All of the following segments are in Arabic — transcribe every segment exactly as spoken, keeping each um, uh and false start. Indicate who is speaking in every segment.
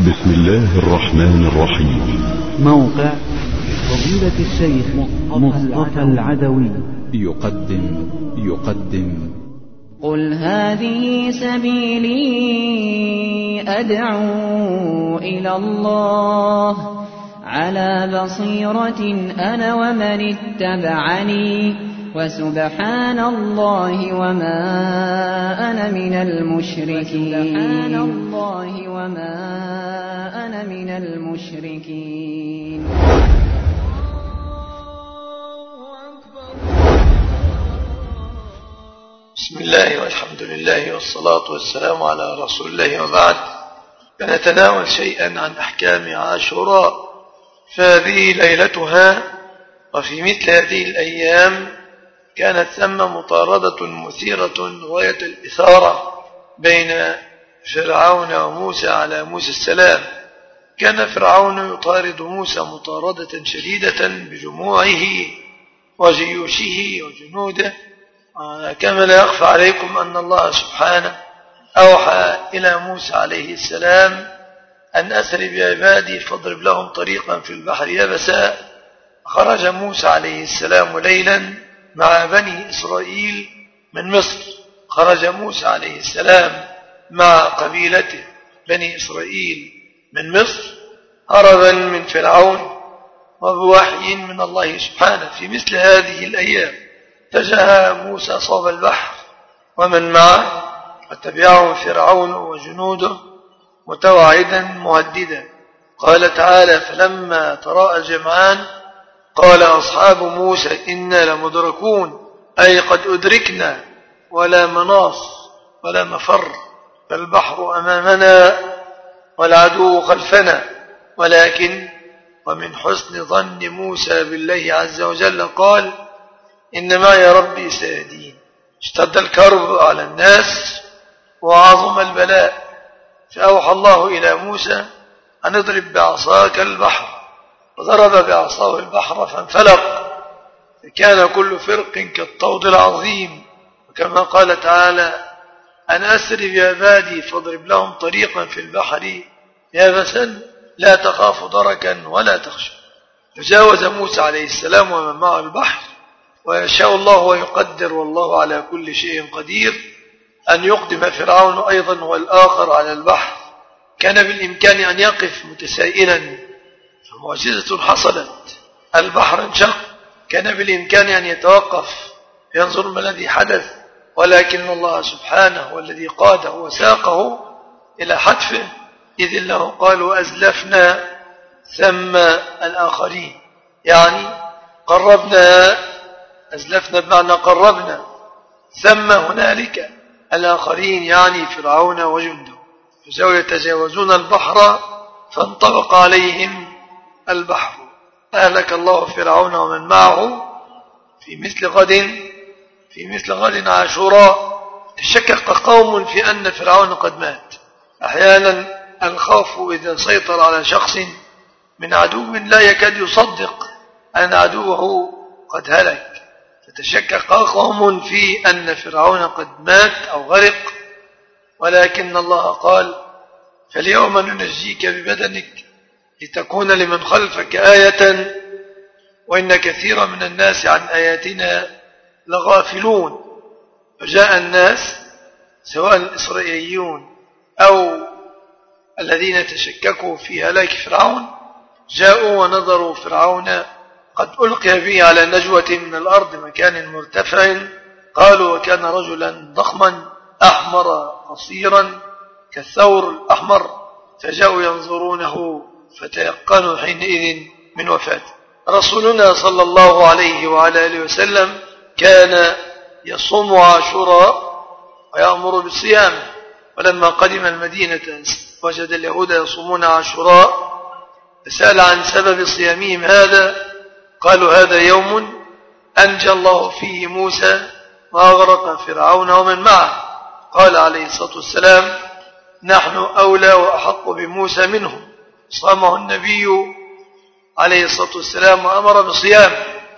Speaker 1: بسم الله الرحمن الرحيم.
Speaker 2: موقع فضيلة الشيخ مصطفى العدوي
Speaker 3: يقدم يقدم
Speaker 4: قل هذه سبيلي أدعو إلى الله على بصيرة أنا ومن اتبعني وسبحان الله وما أنا من المشركين سبحان الله وما أنا من المشركين.
Speaker 5: بسم الله والحمد لله والصلاة والسلام على رسول الله، وبعد فنتناول شيئا عن أحكام عاشوراء، فهذه ليلتها. وفي مثل هذه الأيام كانت ثم مطاردة مثيرة غاية الإثارة بين فرعون وموسى على موسى السلام. كان فرعون يطارد موسى مطاردة شديدة بجموعه وجيوشه وجنوده، كما لا يخفى عليكم أن الله سبحانه أوحى إلى موسى عليه السلام أن أسر بعبادي فاضرب لهم طريقا في البحر يبسا. خرج موسى عليه السلام ليلا مع بني إسرائيل من مصر. خرج موسى عليه السلام مع قبيلته بني إسرائيل من مصر هربا من فرعون وبوحي من الله سبحانه. في مثل هذه الأيام اتجه موسى صوب البحر ومن معه، وتبعهم فرعون وجنوده متوعدا مهددا. قال تعالى: فلما تراءى الجمعان قال أصحاب موسى إنا لمدركون، أي قد أدركنا ولا مناص ولا مفر، فالبحر أمامنا والعدو خلفنا. ولكن ومن حسن ظن موسى بالله عز وجل قال: إن معي ربي سيهدين. اشتد الكرب على الناس وعظم البلاء، فأوحى الله إلى موسى أن اضرب بعصاك البحر، وضرب بعصاه البحر فانفلق، فكان كل فرق كالطود العظيم. وكما قال تعالى: أن أسر بعبادي فاضرب لهم طريقا في البحر يابسا لا تخاف دركا ولا تخشى. فجاوز موسى عليه السلام ومن معه البحر، ويشاء الله ويقدر، والله على كل شيء قدير، أن يقدم فرعون أيضا والآخر على البحر. كان بالإمكان أن يقف متسائلا، فمعجزة حصلت، البحر انشق. كان بالإمكان أن يتوقف ينظر ما الذي حدث، ولكن الله سبحانه هو الذي قاده وساقه إلى حتفه، إذ الله قال: وأزلفنا ثم الآخرين، يعني قربنا. أزلفنا بمعنى قربنا، ثم هنالك الآخرين، يعني فرعون وجنده. فسوف يتجاوزون البحر فانطبق عليهم البحر، أهلك الله فرعون ومن معه في مثل غد في مثل غد عاشوراء. تشكك قوم في أن فرعون قد مات. أحيانا الخوف إذا سيطر على شخص من عدو لا يكاد يصدق أن عدوه قد هلك، فتشكك قوم في أن فرعون قد مات أو غرق. ولكن الله قال: فاليوم ننجيك ببدنك لتكون لمن خلفك آية وإن كثيرا من الناس عن آياتنا لغافلون. فجاء الناس سواء الإسرائيليون أو الذين تشككوا في هلاك فرعون، جاءوا ونظروا فرعون قد ألقي به على نجوة من الأرض مكان مرتفع. قالوا: وكان رجلا ضخما أحمر قصيرا كالثور الأحمر. فجاءوا ينظرونه فتيقنوا حينئذ من وفاته. رسولنا صلى الله عليه وعلى آله وسلم كان يصوم عاشوراء ويأمر بالصيام. ولما قدم المدينة وجد اليهود يصومون عاشوراء، فسأل عن سبب صيامهم هذا. قالوا: هذا يوم أنجى الله فيه موسى وأغرق فرعون ومن معه. قال عليه الصلاة والسلام: نحن أولى وأحق بموسى منهم. صامه النبي عليه الصلاة والسلام وأمر بصيام.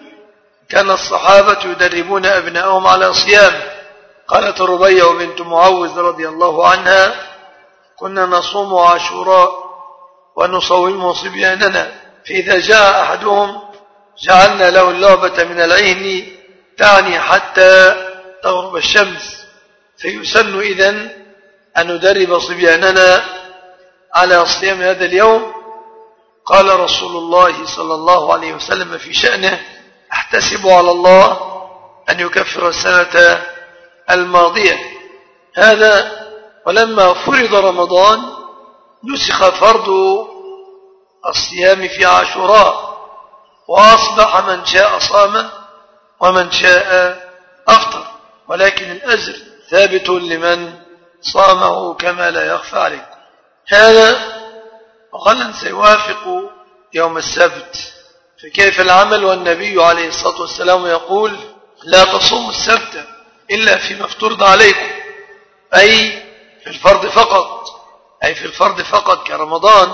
Speaker 5: كان الصحابة يدربون أبنائهم على صيام. قالت ربيع بنت معوذ رضي الله عنها: كنا نصوم عاشوراء ونصوم صبياننا، فإذا جاء أحدهم جعلنا له اللعبة من العهن تعني حتى تغرب الشمس، فيسن إذن أن ندرب صبياننا على صيام هذا اليوم. قال رسول الله صلى الله عليه وسلم في شأنه: أحتسب على الله أن يكفر السنة الماضية. هذا ولما فرض رمضان نسخ فرض الصيام في عاشوراء، وأصبح من شاء صام ومن شاء أفطر، ولكن الأجر ثابت لمن صامه كما لا يخفى عليكم. هذا غدا سيوافق يوم السبت، فكيف العمل والنبي عليه الصلاة والسلام يقول: لا تصوموا السبت إلا فيما افترض عليكم، أي في الفرض فقط، أي في الفرض فقط كرمضان.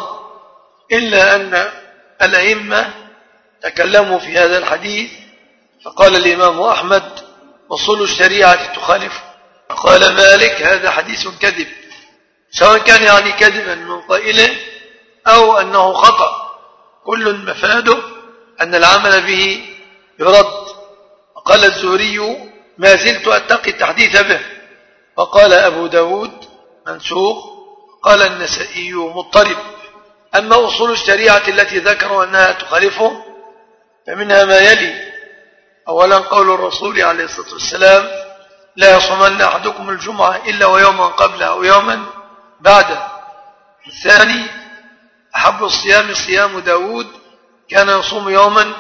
Speaker 5: إلا أن الأئمة تكلموا في هذا الحديث، فقال الإمام أحمد: أصول الشريعة تخالف. فقال مالك: هذا حديث كذب، سواء كان يعني كذبا من قائله أو أنه خطأ، كل مفاده أن العمل به يرد. وقال الزهري: ما زلت أتقي التحديث به. وقال أبو داود: منسوخ. قال النسائي: مضطرب. أما أصول الشريعة التي ذكروا أنها تخالفه فمنها ما يلي: أولا قول الرسول عليه الصلاة والسلام: لا يصومن أحدكم الجمعة إلا ويوما قبله أو يوما بعده. الثاني: أحب الصيام صيام داود، كان يصوم يوما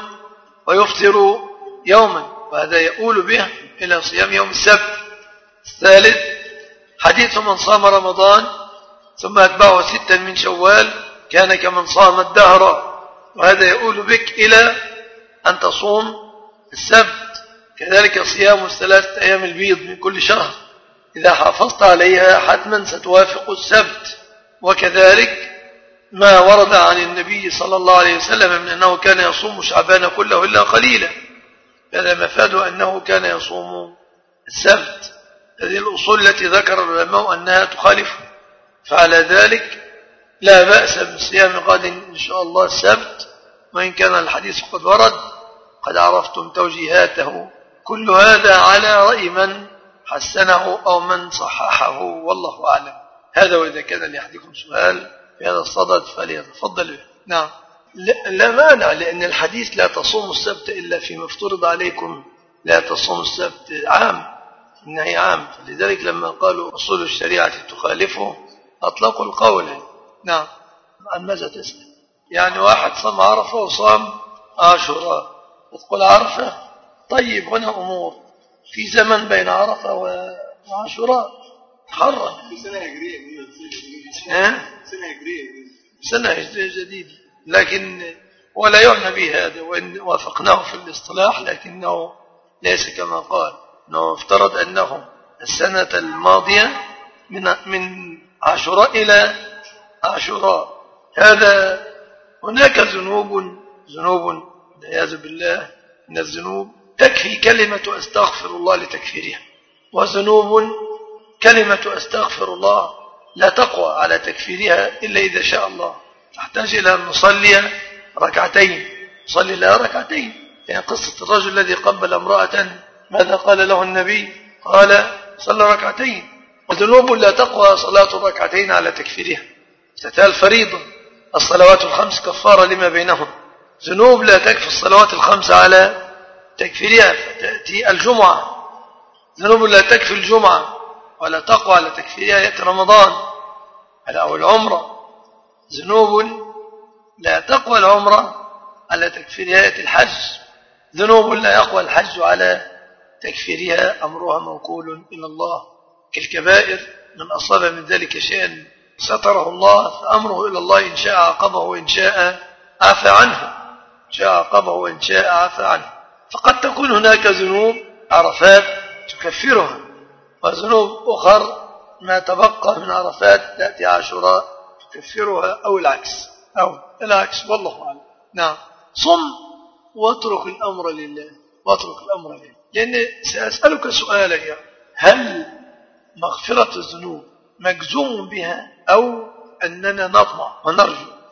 Speaker 5: ويفطر يوما، وهذا يؤول به إلى صيام يوم السبت. الثالث: حديث من صام رمضان ثم أتبعه ستا من شوال كان كمن صام الدهر، وهذا يؤول بك إلى أن تصوم السبت. كذلك صيام الثلاثة أيام البيض من كل شهر، إذا حافظت عليها حتما ستوافق السبت. وكذلك ما ورد عن النبي صلى الله عليه وسلم من أنه كان يصوم شعبان كله إلا قليلا، هذا مفاد أنه كان يصوم السبت. هذه الأصول التي ذكر العلماء أنها تخالف، فعلى ذلك لا بأس بصيام غد إن شاء الله السبت، وإن كان الحديث قد ورد قد عرفتم توجيهاته. كل هذا على رأي من حسنه أو من صححه، والله أعلم. هذا، وإذا كان لأحدكم سؤال في هذا الصدد فليتفضل به. نعم. لا مانع، لأن الحديث لا تصوموا السبت إلا فيما افترض عليكم، لا تصوموا السبت عام، النهي عام. فلذلك لما قالوا أصول الشريعة تخالفه أطلقوا القول. نعم. عن ماذا تسأل؟ يعني واحد صام عرفة وصام عاشوراء، تقول عرفة طيب، هنا أمور في زمن بين عرفة وعاشوراء حرم.
Speaker 6: سنة هجرية
Speaker 5: سنة هجرية سنة هجرية جديدة، لكن ولا يعنى به هذا، وإن وافقناه في الاصطلاح لكنه ليس كما قال، أنه افترض أنه السنة الماضية من من عاشوراء إلى عاشوراء. هذا هناك ذنوب ذنوب والعياذ بالله من الذنوب تكفي كلمة أستغفر الله لتكفيرها، وذنوب كلمة أستغفر الله لا تقوى على تكفيرها إلا إذا شاء الله، تحتاج إلى أن نصلي ركعتين، نصلي لها ركعتين. يعني قصة الرجل الذي قبل امرأة ماذا قال له النبي؟ قال صلى ركعتين. وذنوب لا تقوى صلاة الركعتين على تكفيرها، تتال فريضة، الصلوات الخمس كفارة لما بينهم. ذنوب لا تكفي الصلوات الخمس على تكفيرها، فتأتي الجمعة. ذنوب لا تكفي الجمعة ولا تقوى على تكفيرها، يأتي رمضان أو العمرة. ذنوب لا تقوى العمرة على تكفيرها، يأتي الحج. ذنوب لا يقوى الحج على تكفيرها، أمرها موكول إلى الله. كالكبائر، من أصاب من ذلك شيئا ستره الله فأمره إلى الله، إن شاء عاقبه وإن شاء عفى عنه، إن شاء عاقبه وإن شاء عفى عنه. فقد تكون هناك ذنوب عرفات تكفرها، وذنوب أخر ما تبقى من عرفات تأتي عاشوراء تكفرها، أو العكس أو العكس، والله أعلم. نعم. صم واترك الأمر لله، واترك الأمر لله. لأن سأسألك سؤالا، يعني هل مغفرة الذنوب مجزوم بها أو أننا نطمع ونرجو؟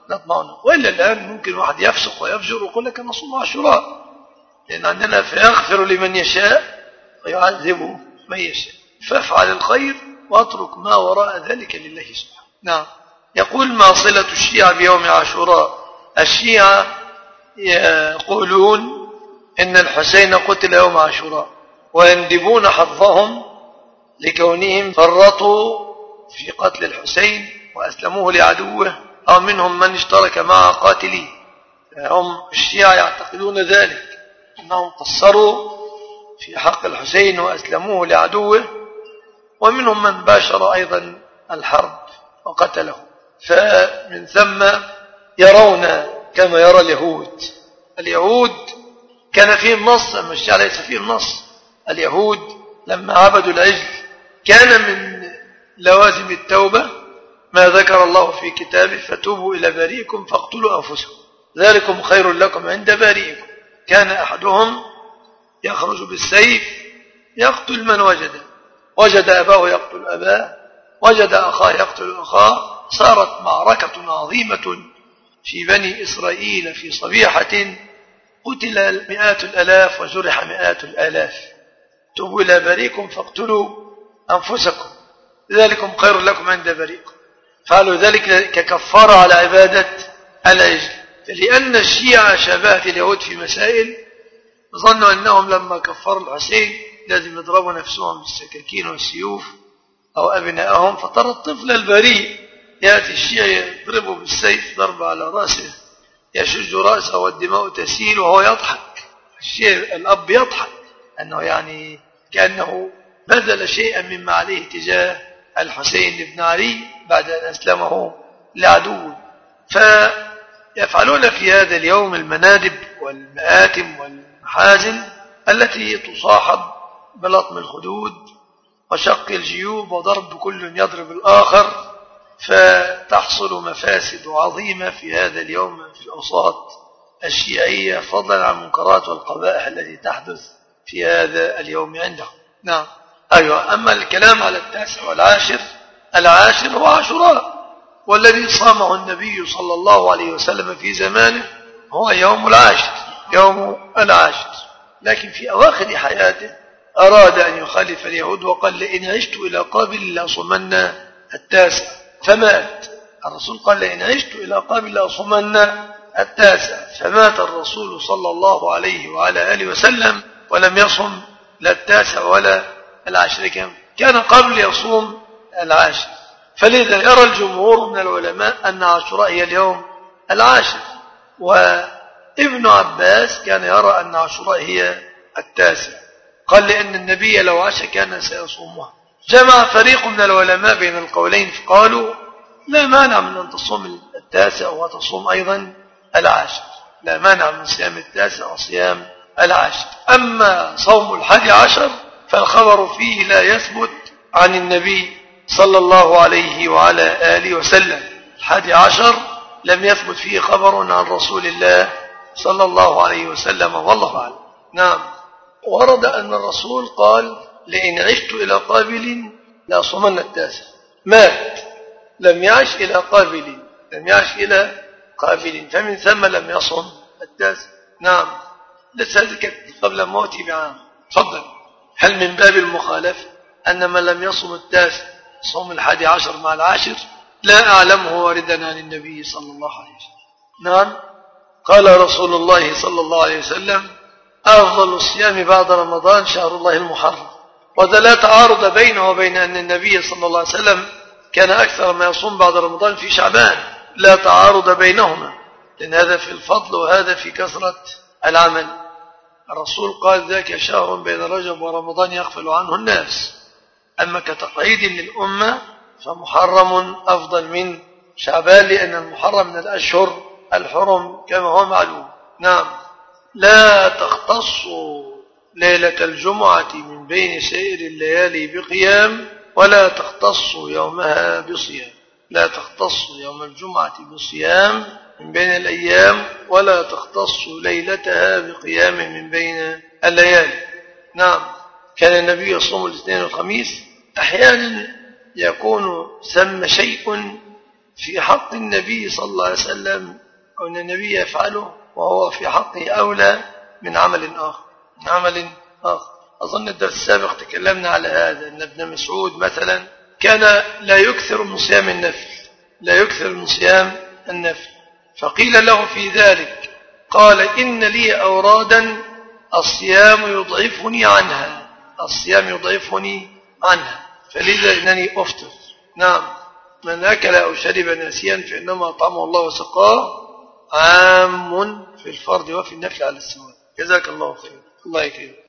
Speaker 5: نطمعون. وإلا الآن ممكن واحد يفسق ويفجر ويقول لك أنا صوم عاشوراء، لأن عندنا فيغفر لمن يشاء ويعذب من يشاء. فافعل الخير واترك ما وراء ذلك لله سبحانه. نعم. يقول ما صلة الشيعة بيوم عاشوراء؟ الشيعة يقولون إن الحسين قتل يوم عاشوراء، ويندبون حظهم لكونهم فرطوا في قتل الحسين وأسلموه لعدوه، أو منهم من اشترك مع قاتليه. هم الشيعة يعتقدون ذلك، أنهم قصروا في حق الحسين وأسلموه لعدوه، ومنهم من باشر أيضا الحرب وقتله. فمن ثم يرون كما يرى اليهود. اليهود كان فيهم نص، أما الشيعة ليس فيهم نص. اليهود لما عبدوا العجل كان من لوازم التوبة ما ذكر الله في كتابه فتوبوا إلى بارئكم فاقتلوا أنفسكم ذلكم خير لكم عند بارئكم. كان أحدهم يخرج بالسيف يقتل من وجد، وجد أباه يقتل أباه، وجد أخاه يقتل أخاه. صارت معركة عظيمة في بني إسرائيل في صبيحة، قتل مئات الألاف وجرح مئات الآلاف. توبوا إلى بارئكم فاقتلوا أنفسكم ذلكم خير لكم عند بارئكم. فعلوا ذلك ككفارة على عبادة العجل. فلأن الشيعة شابهت اليهود في مسائل، ظنوا أنهم لما كفروا الحسين لازم يضربوا نفسهم بالسكاكين والسيوف أو أبنائهم. فترى الطفل البريء يأتي الشيعة يضربه بالسيف ضرب على رأسه، يشج رأسه والدماء تسيل وهو يضحك. الشيء الأب يضحك أنه يعني كأنه بذل شيئا مما عليه تجاه الحسين بن علي بعد أن أسلمه لعدوه. فيفعلون في هذا اليوم المنادب والمآتم والمحازن التي تصاحب بلطم الخدود وشق الجيوب وضرب كل يضرب الآخر، فتحصل مفاسد عظيمة في هذا اليوم في الأوساط الشيعية، فضلا عن المنكرات والقبائح التي تحدث في هذا اليوم عندهم. نعم. أيوة. أما الكلام على التاسع والعاشر، العاشر هو عاشوراء، والذي صامه النبي صلى الله عليه وسلم في زمانه هو يوم العاشر، يوم العاشر. لكن في أواخر حياته أراد أن يخالف اليهود وقال لئن عشت إلى قابل لأصومن التاسع، فمات. الرسول قال لئن عشت إلى قابل لأصومن التاسع، فمات الرسول صلى الله عليه وعلى آله وسلم ولم يصم لا التاسع ولا العاشر، كان قبل يصوم العاشر. فلذا يرى الجمهور من العلماء أن عاشوراء هي اليوم العاشر، وابن عباس كان يرى أن عاشوراء هي التاسع، قال لأن النبي لو عاش كان سيصومها. جمع فريق من العلماء بين القولين فقالوا لا مانع من أن تصوم التاسع وتصوم أيضا العاشر، لا مانع من صيام التاسع وصيام العاشر. أما صوم الحادي عشر فالخبر فيه لا يثبت عن النبي صلى الله عليه وعلى آله وسلم. الحادي عشر لم يثبت فيه خبر عن رسول الله صلى الله عليه وسلم، والله أعلم. نعم. ورد أن الرسول قال لئن عشت إلى قابل لأصومن التاسع، مات لم يعش إلى قابل، لم يعش إلى قابل، فمن ثم لم يصم التاسع. نعم. لسه ذكرت قبل موتي بعام. تفضل. هل من باب المخالفة أن من لم يصم التاسع صوم الحادي عشر مع العاشر؟ لا أعلمه واردا عن النبي صلى الله عليه وسلم. نعم. قال رسول الله صلى الله عليه وسلم أفضل الصيام بعد رمضان شهر الله المحرم. وذا لا تعارض بينه وبين أن النبي صلى الله عليه وسلم كان أكثر ما يصوم بعد رمضان في شعبان، لا تعارض بينهما، لأن هذا في الفضل وهذا في كثرة العمل. الرسول قال ذاك شهر بين رجب ورمضان يغفل عنه الناس. أما كتقعيد للأمة فمحرم أفضل من شعبان، لأن المحرم من الأشهر الحرم كما هو معلوم. نعم. لا تختص ليلة الجمعة من بين سائر الليالي بقيام، ولا تختص يومها بصيام. لا تختص يوم الجمعة بصيام من بين الأيام، ولا تختص ليلتها بقيام من بين الليالي. نعم. كان النبي يصوم الاثنين والخميس. أحيانا يكون ثم شيء في حق النبي صلى الله عليه وسلم أو أن النبي يفعله وهو في حقه أولى من عمل آخر من عمل آخر. أظن الدرس السابق تكلمنا على هذا، أن ابن مسعود مثلا كان لا يكثر من صيام النفل لا يكثر من صيام النفل، فقيل له في ذلك قال إن لي أورادا الصيام يضعفني عنها الصيام يضعفني عنها فلذا إنني أفطر. نعم، من أكل أو شرب ناسيا فإنما أطعمه الله وسقاه، عام في الفرض وفي النفل على السواء. جزاك الله خير. الله يكرمك.